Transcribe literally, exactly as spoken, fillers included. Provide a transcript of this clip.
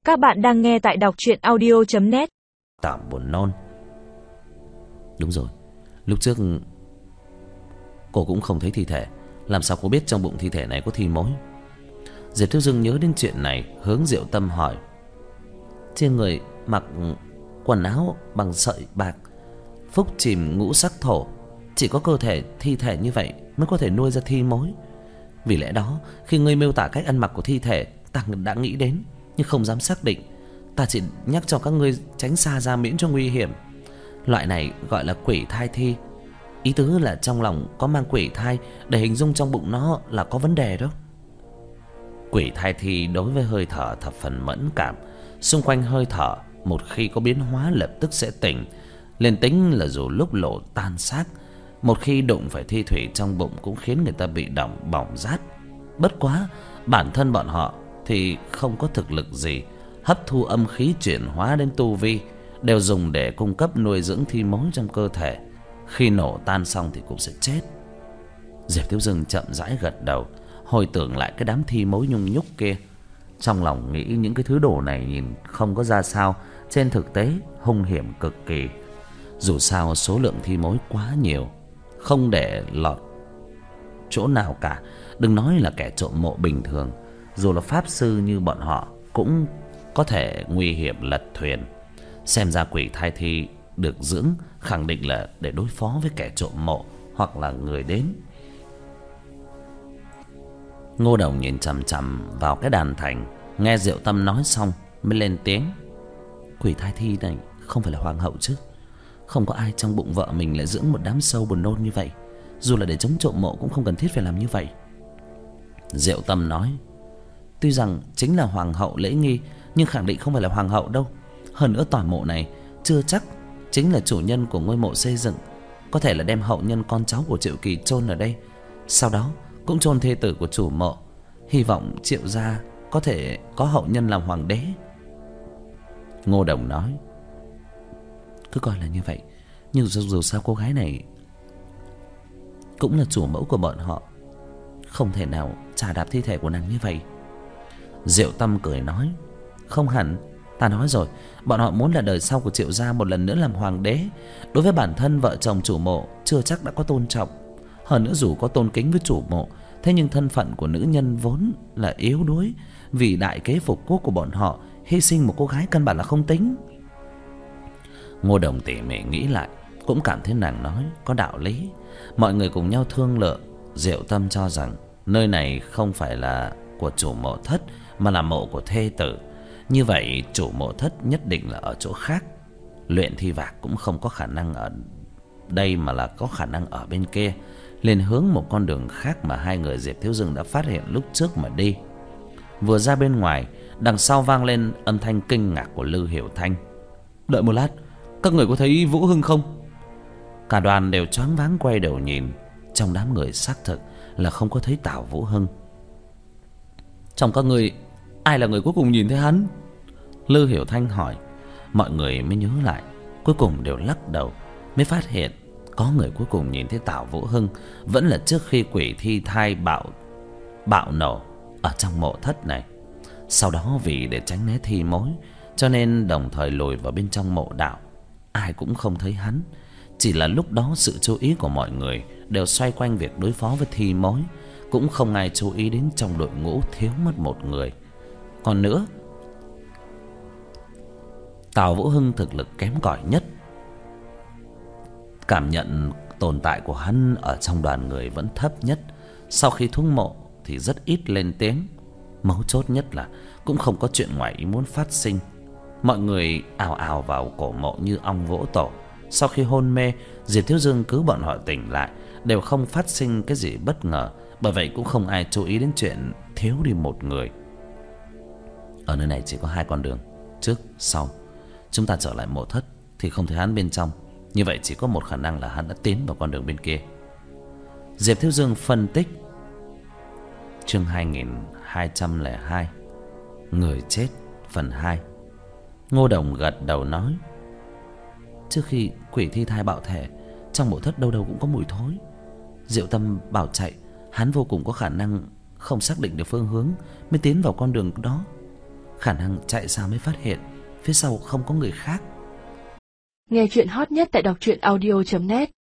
Các bạn đang nghe tại đọc truyện audio chấm net. Tạm buồn nôn. Đúng rồi, lúc trước cô cũng không thấy thi thể, làm sao cô biết trong bụng thi thể này có thi mối? Diệp Thiếu Dương nhớ đến chuyện này, hướng Diệu Tâm hỏi: trên người mặc quần áo bằng sợi bạc, phúc chìm ngũ sắc thổ, chỉ có cơ thể thi thể như vậy mới có thể nuôi ra thi mối. Vì lẽ đó, khi ngươi miêu tả cách ăn mặc của thi thể, ta đã nghĩ đến nhưng không dám xác định. Ta chỉ nhắc cho các ngươi tránh xa ra miễn cho nguy hiểm. Loại này gọi là quỷ thai thi. Ý tứ là trong lòng có mang quỷ thai, để hình dung trong bụng nó là có vấn đề đó. Quỷ thai thi đối với hơi thở thập phần mẫn cảm. Xung quanh hơi thở một khi có biến hóa lập tức sẽ tỉnh, liền tính là dù lúc lộ tan xác. Một khi đụng phải thi thủy trong bụng cũng khiến người ta bị đỏng bỏng rát. Bất quá bản thân bọn họ thì không có thực lực gì, hấp thu âm khí chuyển hóa đến tu vi đều dùng để cung cấp nuôi dưỡng thi mối trong cơ thể. Khi nổ tan xong thì cũng sẽ chết. Diệp Thiếu Dương chậm rãi gật đầu, hồi tưởng lại cái đám thi mối nhung nhúc kia. Trong lòng nghĩ những cái thứ đồ này nhìn không có ra sao, trên thực tế hung hiểm cực kỳ. Dù sao số lượng thi mối quá nhiều, không để lọt chỗ nào cả. Đừng nói là kẻ trộm mộ bình thường, dù là pháp sư như bọn họ cũng có thể nguy hiểm lật thuyền. Xem ra quỷ thai thi được dưỡng khẳng định là để đối phó với kẻ trộm mộ hoặc là người đến. Ngô Đồng nhìn chằm chằm vào cái đàn thành, nghe Diệu Tâm nói xong mới lên tiếng: quỷ thai thi này không phải là hoàng hậu chứ? Không có ai trong bụng vợ mình lại dưỡng một đám sâu buồn nôn như vậy. Dù là để chống trộm mộ cũng không cần thiết phải làm như vậy. Diệu Tâm nói: tuy rằng chính là hoàng hậu lễ nghi, nhưng khẳng định không phải là hoàng hậu đâu. Hơn nữa tòa mộ này chưa chắc chính là chủ nhân của ngôi mộ xây dựng. Có thể là đem hậu nhân con cháu của Triệu Kỳ chôn ở đây, sau đó cũng chôn thê tử của chủ mộ. Hy vọng Triệu gia có thể có hậu nhân làm hoàng đế. Ngô Đồng nói: cứ coi là như vậy, nhưng dù, dù sao cô gái này cũng là chủ mẫu của bọn họ, không thể nào chà đạp thi thể của nàng như vậy. Diệu Tâm cười nói: không hẳn, ta nói rồi, bọn họ muốn là đời sau của Triệu gia một lần nữa làm hoàng đế. Đối với bản thân vợ chồng chủ mộ chưa chắc đã có tôn trọng. Hơn nữa dù có tôn kính với chủ mộ, thế nhưng thân phận của nữ nhân vốn là yếu đuối. Vì đại kế phục quốc của bọn họ, hy sinh một cô gái căn bản là không tính. Ngô Đồng tỉ mỉ nghĩ lại, cũng cảm thấy nàng nói có đạo lý. Mọi người cùng nhau thương lượng. Diệu Tâm cho rằng nơi này không phải là của chủ mộ thất, mà là mộ của thê tử. Như vậy chủ mộ thất nhất định là ở chỗ khác. Luyện thi vạc cũng không có khả năng ở đây, mà là có khả năng ở bên kia. Liền hướng một con đường khác mà hai người Diệp Thiếu Dương đã phát hiện lúc trước mà đi. Vừa ra bên ngoài, đằng sau vang lên âm thanh kinh ngạc của Lư Hiểu Thanh: đợi một lát, các người có thấy Vũ Hưng không? Cả đoàn đều choáng váng quay đầu nhìn. Trong đám người xác thực là không có thấy Tào Vũ Hưng. Trong các người, ai là người cuối cùng nhìn thấy hắn? Lư Hiểu Thanh hỏi. Mọi người mới nhớ lại, cuối cùng đều lắc đầu, mới phát hiện có người cuối cùng nhìn thấy Tào Vũ Hưng vẫn là trước khi quỷ thi thai bạo bạo nổ ở trong mộ thất này. Sau đó vì để tránh né thi mối, cho nên đồng thời lùi vào bên trong mộ đạo. Ai cũng không thấy hắn. Chỉ là lúc đó sự chú ý của mọi người đều xoay quanh việc đối phó với thi mối, cũng không ai chú ý đến trong đội ngũ thiếu mất một người. Còn nữa, Tào Vũ Hưng thực lực kém cỏi nhất. Cảm nhận tồn tại của hắn ở trong đoàn người vẫn thấp nhất. Sau khi thung mộ thì rất ít lên tiếng. Mấu chốt nhất là cũng không có chuyện ngoài ý muốn phát sinh. Mọi người ào ào vào cổ mộ như ong vỗ tổ. Sau khi hôn mê, Diệp Thiếu Dương cứu bọn họ tỉnh lại, đều không phát sinh cái gì bất ngờ. Bởi vậy cũng không ai chú ý đến chuyện thiếu đi một người. Ở nơi này chỉ có hai con đường, trước, sau. Chúng ta trở lại mộ thất thì không thấy hắn bên trong. Như vậy chỉ có một khả năng là hắn đã tiến vào con đường bên kia. Diệp Thiếu Dương phân tích. Chương hai nghìn hai trăm lẻ hai, Người chết phần hai. Ngô Đồng gật đầu nói: trước khi quỷ thi thai bạo thể, trong mộ thất đâu đâu cũng có mùi thối. Diệu Tâm bảo chạy, hắn vô cùng có khả năng không xác định được phương hướng mới tiến vào con đường đó. khả năng chạy xa mới phát hiện phía sau không có người khác. Nghe chuyện hot nhất tại đọc truyện audio chấm net.